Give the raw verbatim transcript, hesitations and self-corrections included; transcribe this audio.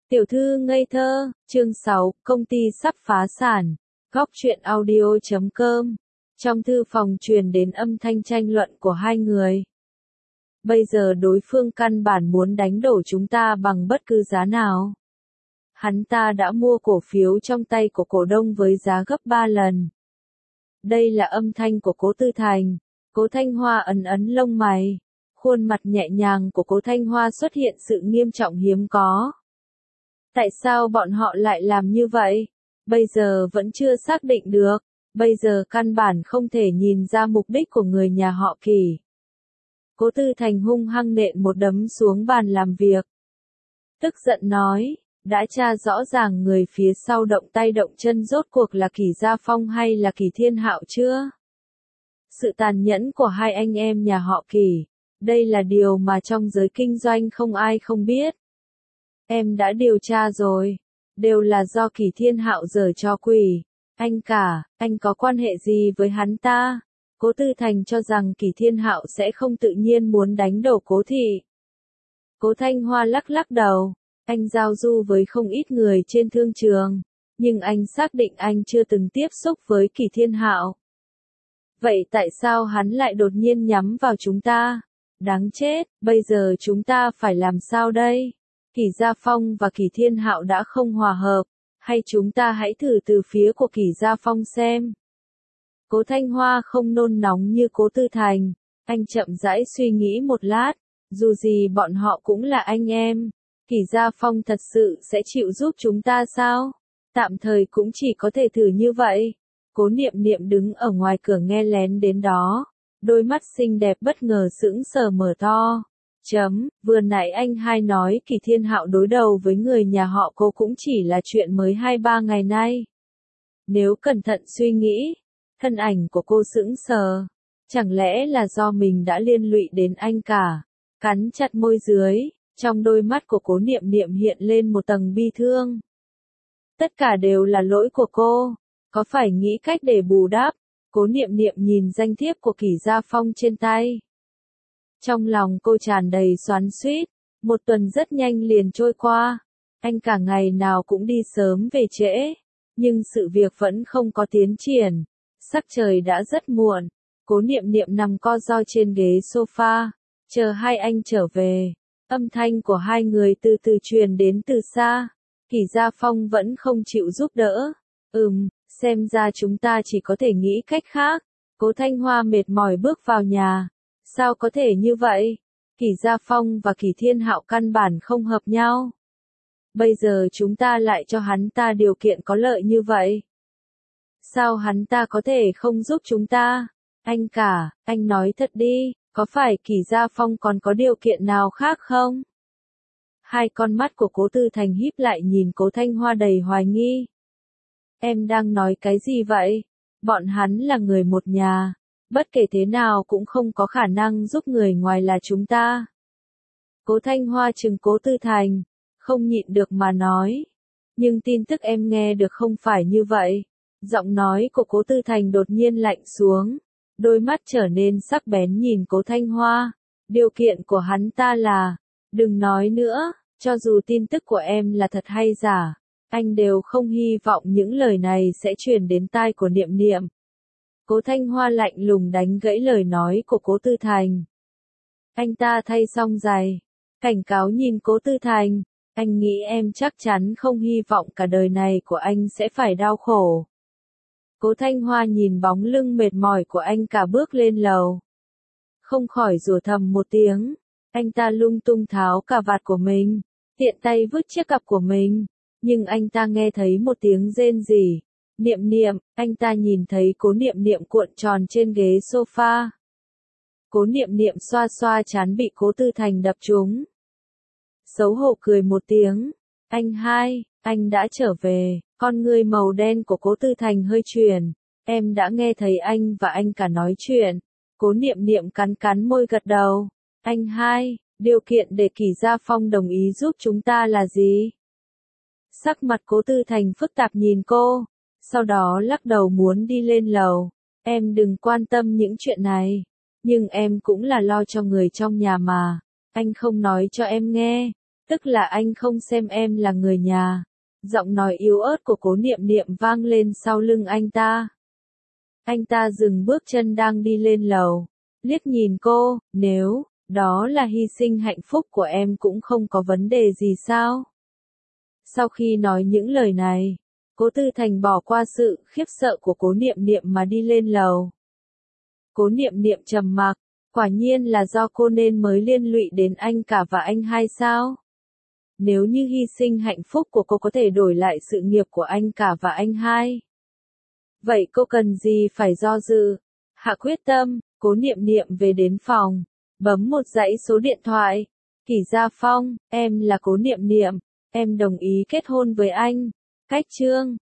Tiểu thư ngây thơ, chương sáu, công ty sắp phá sản. Góc truyện audio chấm com. Trong thư phòng truyền đến âm thanh tranh luận của hai người. Bây giờ đối phương căn bản muốn đánh đổ chúng ta bằng bất cứ giá nào. Hắn ta đã mua cổ phiếu trong tay của cổ đông với giá gấp ba lần. Đây là âm thanh của Cố Tư Thành. Cố Thanh Hoa ấn ấn lông mày. Khuôn mặt nhẹ nhàng của Cố Thanh Hoa xuất hiện sự nghiêm trọng hiếm có. Tại sao bọn họ lại làm như vậy? Bây giờ vẫn chưa xác định được. Bây giờ căn bản không thể nhìn ra mục đích của người nhà họ Kỳ. Cố Tư Thành hung hăng nện một đấm xuống bàn làm việc. Tức giận nói, đã tra rõ ràng người phía sau động tay động chân rốt cuộc là Kỳ Gia Phong hay là Kỳ Thiên Hạo chưa? Sự tàn nhẫn của hai anh em nhà họ Kỳ, đây là điều mà trong giới kinh doanh không ai không biết. Em đã điều tra rồi, đều là do Kỳ Thiên Hạo giở trò quỷ. Anh cả, anh có quan hệ gì với hắn ta? Cố Tư Thành cho rằng Kỳ Thiên Hạo sẽ không tự nhiên muốn đánh đổ Cố thị. Cố Thanh Hoa lắc lắc đầu, anh giao du với không ít người trên thương trường, nhưng anh xác định anh chưa từng tiếp xúc với Kỳ Thiên Hạo. Vậy tại sao hắn lại đột nhiên nhắm vào chúng ta? Đáng chết, bây giờ chúng ta phải làm sao đây? Kỳ Gia Phong và Kỳ Thiên Hạo đã không hòa hợp, hay chúng ta hãy thử từ phía của Kỳ Gia Phong xem. Cố Thanh Hoa không nôn nóng như Cố Tư Thành, anh chậm rãi suy nghĩ một lát, dù gì bọn họ cũng là anh em, Kỳ Gia Phong thật sự sẽ chịu giúp chúng ta sao? Tạm thời cũng chỉ có thể thử như vậy. Cố Niệm Niệm đứng ở ngoài cửa nghe lén đến đó, đôi mắt xinh đẹp bất ngờ sững sờ mở to. Chấm, vừa nãy anh hai nói Kỳ Thiên Hạo đối đầu với người nhà họ Cố cũng chỉ là chuyện mới hai ba ngày nay. Nếu cẩn thận suy nghĩ, thân ảnh của cô sững sờ, chẳng lẽ là do mình đã liên lụy đến anh cả? Cắn chặt môi dưới, trong đôi mắt của Cố Niệm Niệm hiện lên một tầng bi thương. Tất cả đều là lỗi của cô, có phải nghĩ cách để bù đắp? Cố Niệm Niệm nhìn danh thiếp của Kỳ Gia Phong trên tay. Trong lòng cô tràn đầy xoắn xuýt, một tuần rất nhanh liền trôi qua, anh cả ngày nào cũng đi sớm về trễ, nhưng sự việc vẫn không có tiến triển, sắc trời đã rất muộn, Cố Niệm Niệm nằm co ro trên ghế sofa, chờ hai anh trở về, âm thanh của hai người từ từ truyền đến từ xa, Kỳ Gia Phong vẫn không chịu giúp đỡ, ừm, xem ra chúng ta chỉ có thể nghĩ cách khác, Cố Thanh Hoa mệt mỏi bước vào nhà. Sao có thể như vậy? Kỳ Gia Phong và Kỳ Thiên Hạo căn bản không hợp nhau. Bây giờ chúng ta lại cho hắn ta điều kiện có lợi như vậy. Sao hắn ta có thể không giúp chúng ta? Anh cả, anh nói thật đi, có phải Kỳ Gia Phong còn có điều kiện nào khác không? Hai con mắt của Cố Tư Thành híp lại nhìn Cố Thanh Hoa đầy hoài nghi. Em đang nói cái gì vậy? Bọn hắn là người một nhà. Bất kể thế nào cũng không có khả năng giúp người ngoài là chúng ta. Cố Thanh Hoa trừng Cố Tư Thành, không nhịn được mà nói. Nhưng tin tức em nghe được không phải như vậy. Giọng nói của Cố Tư Thành đột nhiên lạnh xuống. Đôi mắt trở nên sắc bén nhìn Cố Thanh Hoa. Điều kiện của hắn ta là, đừng nói nữa, cho dù tin tức của em là thật hay giả, anh đều không hy vọng những lời này sẽ truyền đến tai của Niệm Niệm. Cố Thanh Hoa lạnh lùng đánh gãy lời nói của Cố Tư Thành. Anh ta thay xong giày, cảnh cáo nhìn Cố Tư Thành, anh nghĩ em chắc chắn không hy vọng cả đời này của anh sẽ phải đau khổ. Cố Thanh Hoa nhìn bóng lưng mệt mỏi của anh cả bước lên lầu. Không khỏi rủa thầm một tiếng, anh ta lung tung tháo cà vạt của mình, tiện tay vứt chiếc cặp của mình, nhưng anh ta nghe thấy một tiếng rên rỉ. Niệm Niệm, anh ta nhìn thấy Cố Niệm Niệm cuộn tròn trên ghế sofa. Cố Niệm Niệm xoa xoa trán bị Cố Tư Thành đập trúng. Xấu hổ cười một tiếng. Anh hai, anh đã trở về, con ngươi màu đen của Cố Tư Thành hơi chuyển. Em đã nghe thấy anh và anh cả nói chuyện. Cố Niệm Niệm cắn cắn môi gật đầu. Anh hai, điều kiện để Kỳ Gia Phong đồng ý giúp chúng ta là gì? Sắc mặt Cố Tư Thành phức tạp nhìn cô. Sau đó lắc đầu muốn đi lên lầu. Em đừng quan tâm những chuyện này. Nhưng em cũng là lo cho người trong nhà mà. Anh không nói cho em nghe. Tức là anh không xem em là người nhà. Giọng nói yếu ớt của Cố Niệm Niệm vang lên sau lưng anh ta. Anh ta dừng bước chân đang đi lên lầu, liếc nhìn cô, nếu đó là hy sinh hạnh phúc của em cũng không có vấn đề gì sao? Sau khi nói những lời này, Cố Tư Thành bỏ qua sự khiếp sợ của Cố Niệm Niệm mà đi lên lầu. Cố Niệm Niệm trầm mặc, quả nhiên là do cô nên mới liên lụy đến anh cả và anh hai sao? Nếu như hy sinh hạnh phúc của cô có thể đổi lại sự nghiệp của anh cả và anh hai, vậy cô cần gì phải do dự? Hạ quyết tâm, Cố Niệm Niệm về đến phòng, bấm một dãy số điện thoại. Kỷ Gia Phong, em là Cố Niệm Niệm, em đồng ý kết hôn với anh. Cách chương